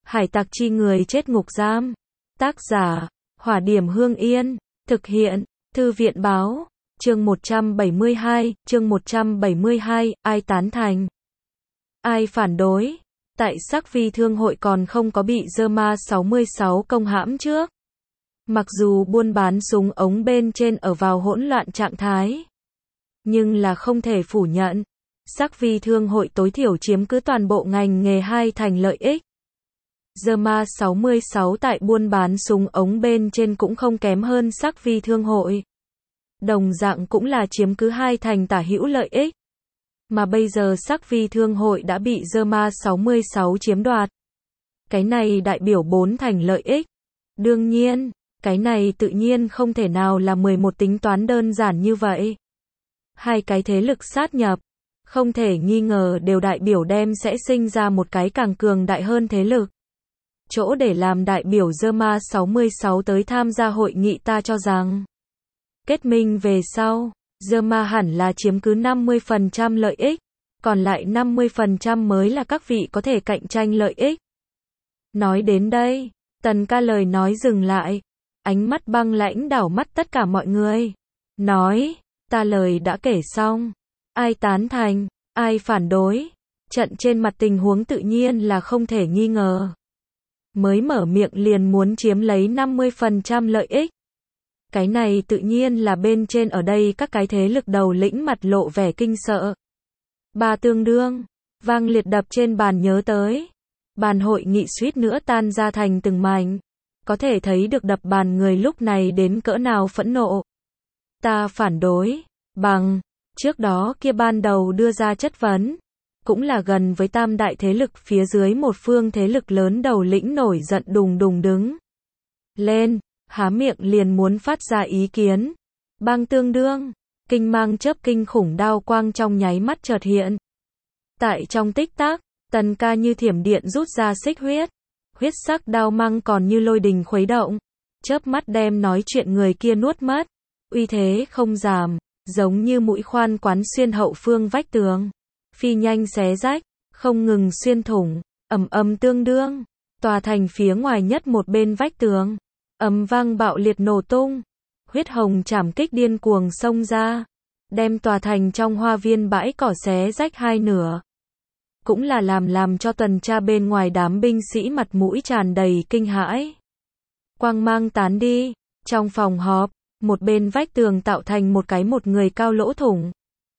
Hải tặc chi người chết ngục giam. Tác giả, Hỏa Điểm Hương Yên. Thực hiện, Thư viện báo. Chương 172, ai tán thành? Ai phản đối? Tại Sắc Vi Thương hội còn không có bị Zerma 66 công hãm trước. Mặc dù buôn bán súng ống bên trên ở vào hỗn loạn trạng thái, nhưng là không thể phủ nhận, Sắc Vi Thương hội tối thiểu chiếm cứ toàn bộ ngành nghề hai thành lợi ích. Zerma 66 tại buôn bán súng ống bên trên cũng không kém hơn Sắc Vi Thương hội. Đồng dạng cũng là chiếm cứ hai thành tả hữu lợi ích. Mà bây giờ Sắc Vi Thương hội đã bị Zerma 66 chiếm đoạt. Cái này đại biểu 4 thành lợi ích. Đương nhiên, cái này tự nhiên không thể nào là 11 tính toán đơn giản như vậy. Hai cái thế lực sát nhập, không thể nghi ngờ đều đại biểu đem sẽ sinh ra một cái càng cường đại hơn thế lực. Chỗ để làm đại biểu Zerma 66 tới tham gia hội nghị ta cho rằng, kết minh về sau, Zerma hẳn là chiếm cứ 50% lợi ích, còn lại 50% mới là các vị có thể cạnh tranh lợi ích. Nói đến đây, Tần Ca lời nói dừng lại, ánh mắt băng lãnh đảo mắt tất cả mọi người. Nói, ta lời đã kể xong, ai tán thành, ai phản đối, trận trên mặt tình huống tự nhiên là không thể nghi ngờ. Mới mở miệng liền muốn chiếm lấy 50% lợi ích. Cái này tự nhiên là bên trên ở đây các cái thế lực đầu lĩnh mặt lộ vẻ kinh sợ. Ba tương đương, vang liệt đập trên bàn nhớ tới. Bàn hội nghị suýt nữa tan ra thành từng mảnh. Có thể thấy được đập bàn người lúc này đến cỡ nào phẫn nộ. Ta phản đối, bằng, trước đó kia ban đầu đưa ra chất vấn. Cũng là gần với tam đại thế lực phía dưới một phương thế lực lớn đầu lĩnh nổi giận đùng đùng đứng lên, há miệng liền muốn phát ra ý kiến. Bang tương đương, kinh mang chớp kinh khủng đao quang trong nháy mắt chợt hiện. Tại trong tích tắc, Tần Ca như thiểm điện rút ra xích huyết. Huyết sắc đao mang còn như lôi đình khuấy động, chớp mắt đem nói chuyện người kia nuốt mất. Uy thế không giảm, giống như mũi khoan quán xuyên hậu phương vách tường. Phi nhanh xé rách, không ngừng xuyên thủng, ầm ầm tương đương, tòa thành phía ngoài nhất một bên vách tường, ầm vang bạo liệt nổ tung, huyết hồng chảm kích điên cuồng xông ra, đem tòa thành trong hoa viên bãi cỏ xé rách hai nửa. Cũng là làm cho tuần tra bên ngoài đám binh sĩ mặt mũi tràn đầy kinh hãi. Quang mang tán đi, trong phòng họp, một bên vách tường tạo thành một người cao lỗ thủng.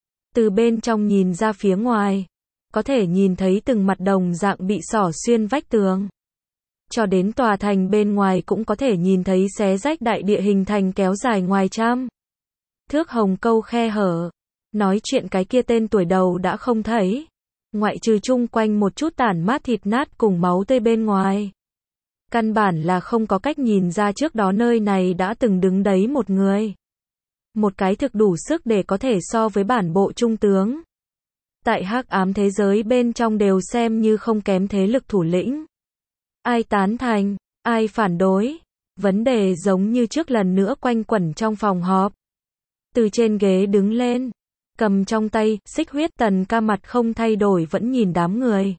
Từ bên trong nhìn ra phía ngoài, có thể nhìn thấy từng mặt đồng dạng bị xỏ xuyên vách tường. Cho đến tòa thành bên ngoài cũng có thể nhìn thấy xé rách đại địa hình thành kéo dài ngoài trăm thước hồng câu khe hở. Nói chuyện cái kia tên tuổi đầu đã không thấy, ngoại trừ chung quanh một chút tản mát thịt nát cùng máu tươi bên ngoài. Căn bản là không có cách nhìn ra trước đó nơi này đã từng đứng đấy một người. Một cái thực đủ sức để có thể so với bản bộ trung tướng. Tại hắc ám thế giới bên trong đều xem như không kém thế lực thủ lĩnh. Ai tán thành, ai phản đối, vấn đề giống như trước lần nữa quanh quẩn trong phòng họp. Từ trên ghế đứng lên, cầm trong tay xích huyết, Tần Ca mặt không thay đổi vẫn nhìn đám người.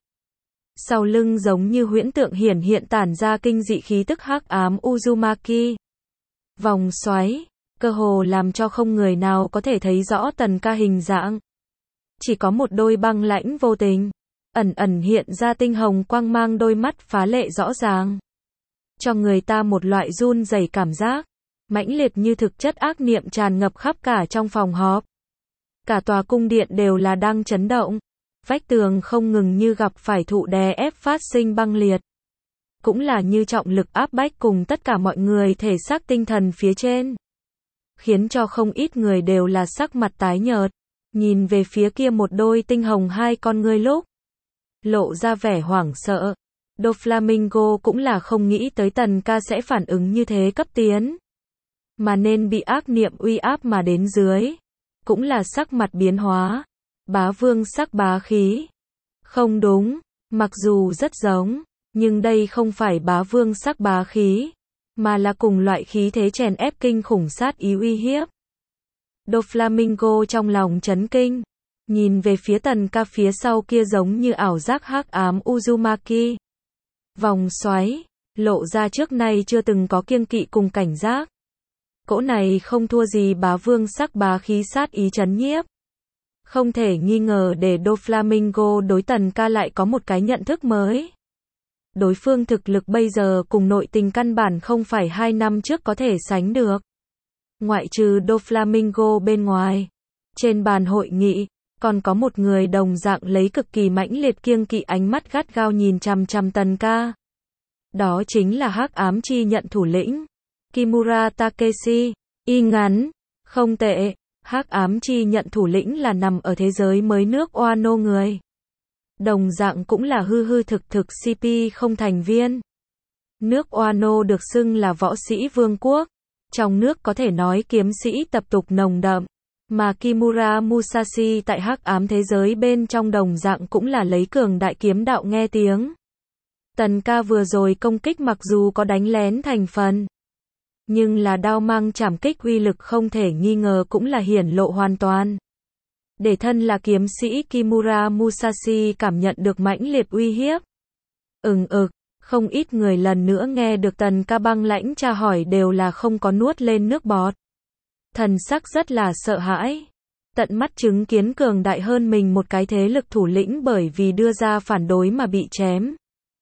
Sau lưng giống như huyễn tượng hiện tản ra kinh dị khí tức hắc ám Uzumaki. Vòng xoáy, cơ hồ làm cho không người nào có thể thấy rõ Tần Ca hình dạng. Chỉ có một đôi băng lãnh vô tình, ẩn hiện ra tinh hồng quang mang, đôi mắt phá lệ rõ ràng. Cho người ta một loại run rẩy cảm giác, mãnh liệt như thực chất ác niệm tràn ngập khắp cả trong phòng họp. Cả tòa cung điện đều là đang chấn động. Vách tường không ngừng như gặp phải thụ đè ép phát sinh băng liệt. Cũng là như trọng lực áp bách cùng tất cả mọi người thể xác tinh thần phía trên. Khiến cho không ít người đều là sắc mặt tái nhợt. Nhìn về phía kia một đôi tinh hồng hai con ngươi lúc lộ ra vẻ hoảng sợ. Doflamingo cũng là không nghĩ tới Tần Ca sẽ phản ứng như thế cấp tiến. Mà nên bị ác niệm uy áp mà đến dưới. Cũng là sắc mặt biến hóa. Bá vương sắc bá khí. Không đúng, mặc dù rất giống, nhưng đây không phải bá vương sắc bá khí, mà là cùng loại khí thế chèn ép kinh khủng sát ý uy hiếp. Doflamingo trong lòng chấn kinh, nhìn về phía Tần Ca phía sau kia giống như ảo giác hắc ám Uzumaki. vòng xoáy, Lộ Ra trước nay chưa từng có kiêng kỵ cùng cảnh giác. Cỗ này không thua gì bá vương sắc bá khí sát ý trấn nhiếp. Không thể nghi ngờ để Doflamingo đối Tần Ca lại có một cái nhận thức mới. Đối phương thực lực bây giờ cùng nội tình căn bản không phải 2 năm trước có thể sánh được. Ngoại trừ Doflamingo bên ngoài, trên bàn hội nghị, còn có một người đồng dạng lấy cực kỳ mãnh liệt kiêng kỵ ánh mắt gắt gao nhìn chằm chằm Tần Ca. Đó chính là Hắc Ám Chi Nhận thủ lĩnh, Kimura Takeshi. Y ngắn, không tệ, Hắc Ám Chi Nhận thủ lĩnh là nằm ở thế giới mới nước Wano người. Đồng dạng cũng là hư hư thực thực CP không thành viên. Nước Wano được xưng là võ sĩ vương quốc. Trong nước có thể nói kiếm sĩ tập tục nồng đậm. Mà Kimura Musashi tại Hắc Ám thế giới bên trong đồng dạng cũng là lấy cường đại kiếm đạo nghe tiếng. Tần Ca vừa rồi công kích mặc dù có đánh lén thành phần, nhưng là đao mang chảm kích uy lực không thể nghi ngờ cũng là hiển lộ hoàn toàn. Để thân là kiếm sĩ Kimura Musashi cảm nhận được mãnh liệt uy hiếp. Không ít người lần nữa nghe được Tần Ca băng lãnh tra hỏi đều là không có nuốt lên nước bọt. Thần sắc rất là sợ hãi. Tận mắt chứng kiến cường đại hơn mình một cái thế lực thủ lĩnh bởi vì đưa ra phản đối mà bị chém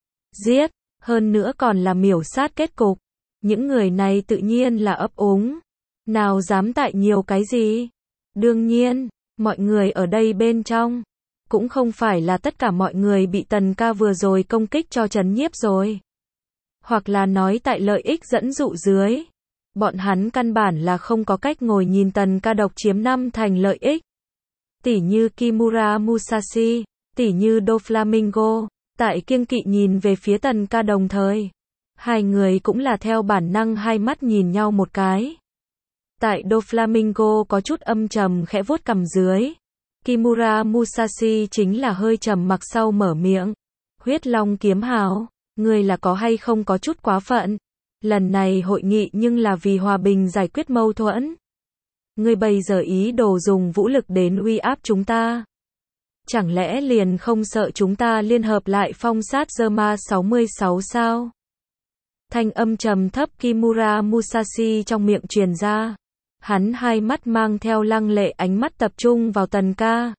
giết, hơn nữa còn là miểu sát kết cục. Những người này tự nhiên là ấp úng. Nào dám tại nhiều cái gì? Đương nhiên, mọi người ở đây bên trong, cũng không phải là tất cả mọi người bị Tần Ca vừa rồi công kích cho trấn nhiếp rồi. Hoặc là nói tại lợi ích dẫn dụ dưới. Bọn hắn căn bản là không có cách ngồi nhìn Tần Ca độc chiếm 5 thành lợi ích. Tỉ như Kimura Musashi, tỉ như Doflamingo, tại kiêng kỵ nhìn về phía Tần Ca đồng thời. Hai người cũng là theo bản năng hai mắt nhìn nhau một cái. Tại Doflamingo có chút âm trầm khẽ vuốt cằm dưới. Kimura Musashi chính là hơi trầm mặc sau mở miệng. Huyết Long kiếm hào, ngươi là có hay không có chút quá phận. Lần này hội nghị nhưng là vì hòa bình giải quyết mâu thuẫn. Ngươi bây giờ ý đồ dùng vũ lực đến uy áp chúng ta. Chẳng lẽ liền không sợ chúng ta liên hợp lại phong sát Zerma 66 sao? Thanh âm trầm thấp Kimura Musashi trong miệng truyền ra. Hắn hai mắt mang theo lăng lệ ánh mắt tập trung vào Tần Ca.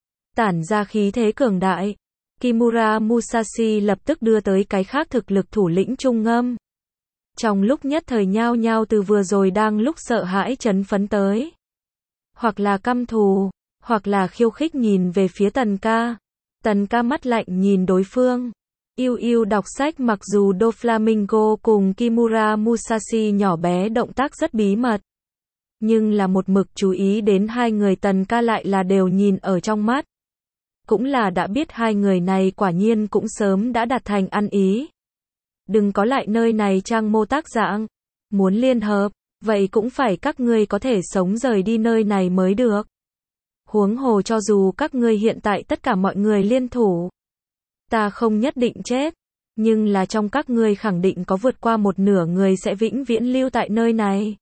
Tản ra khí thế cường đại. Kimura Musashi lập tức đưa tới cái khác thực lực thủ lĩnh trung ngâm. Trong lúc nhất thời nhao nhao từ vừa rồi đang lúc sợ hãi chấn phấn tới. Hoặc là căm thù, hoặc là khiêu khích nhìn về phía Tần Ca. Tần Ca mắt lạnh nhìn đối phương. Yêu đọc sách mặc dù Doflamingo cùng Kimura Musashi nhỏ bé động tác rất bí mật. Nhưng là một mực chú ý đến hai người Tần Ca lại là đều nhìn ở trong mắt. Cũng là đã biết hai người này quả nhiên cũng sớm đã đạt thành ăn ý. Đừng có lại nơi này trang mô tác dạng. Muốn liên hợp, vậy cũng phải các ngươi có thể sống rời đi nơi này mới được. Huống hồ cho dù các ngươi hiện tại tất cả mọi người liên thủ. Ta không nhất định chết. Nhưng là trong các ngươi khẳng định có vượt qua một nửa người sẽ vĩnh viễn lưu tại nơi này.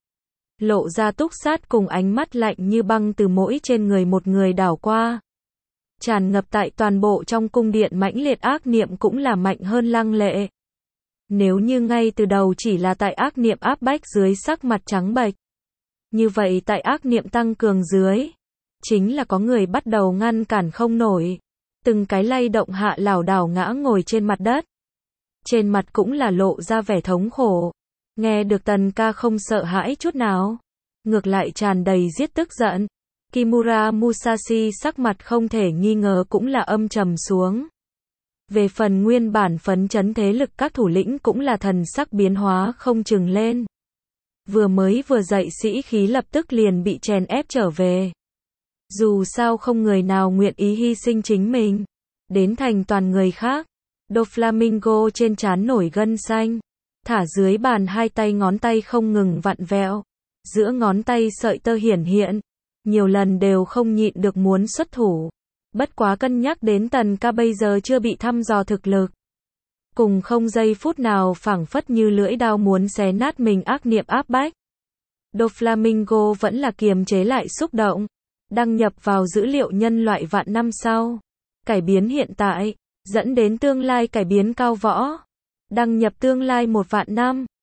Lộ ra túc sát cùng ánh mắt lạnh như băng từ mỗi trên người một người đảo qua. Tràn ngập tại toàn bộ trong cung điện mãnh liệt ác niệm cũng là mạnh hơn lăng lệ. Nếu như ngay từ đầu chỉ là tại ác niệm áp bách dưới sắc mặt trắng bệch. Như vậy tại ác niệm tăng cường dưới, chính là có người bắt đầu ngăn cản không nổi. Từng cái lay động hạ lảo đảo ngã ngồi trên mặt đất. Trên mặt cũng là lộ ra vẻ thống khổ. Nghe được Tần Ca không sợ hãi chút nào. Ngược lại tràn đầy giết tức giận. Kimura Musashi sắc mặt không thể nghi ngờ cũng là âm trầm xuống. Về phần nguyên bản phấn chấn thế lực các thủ lĩnh cũng là thần sắc biến hóa không chừng lên. Vừa dậy sĩ khí lập tức liền bị chèn ép trở về. Dù sao không người nào nguyện ý hy sinh chính mình. Đến thành toàn người khác. Doflamingo trên trán nổi gân xanh. Thả dưới bàn hai tay ngón tay không ngừng vặn vẹo. Giữa ngón tay sợi tơ hiển hiện. Nhiều lần đều không nhịn được muốn xuất thủ. Bất quá cân nhắc đến Tần Ca bây giờ chưa bị thăm dò thực lực. Cùng không giây phút nào phảng phất như lưỡi dao muốn xé nát mình ác niệm áp bách. Doflamingo vẫn là kiềm chế lại xúc động. Đăng nhập vào dữ liệu nhân loại vạn năm sau. Cải biến hiện tại, dẫn đến tương lai cải biến cao võ. Đăng nhập tương lai 1 vạn năm.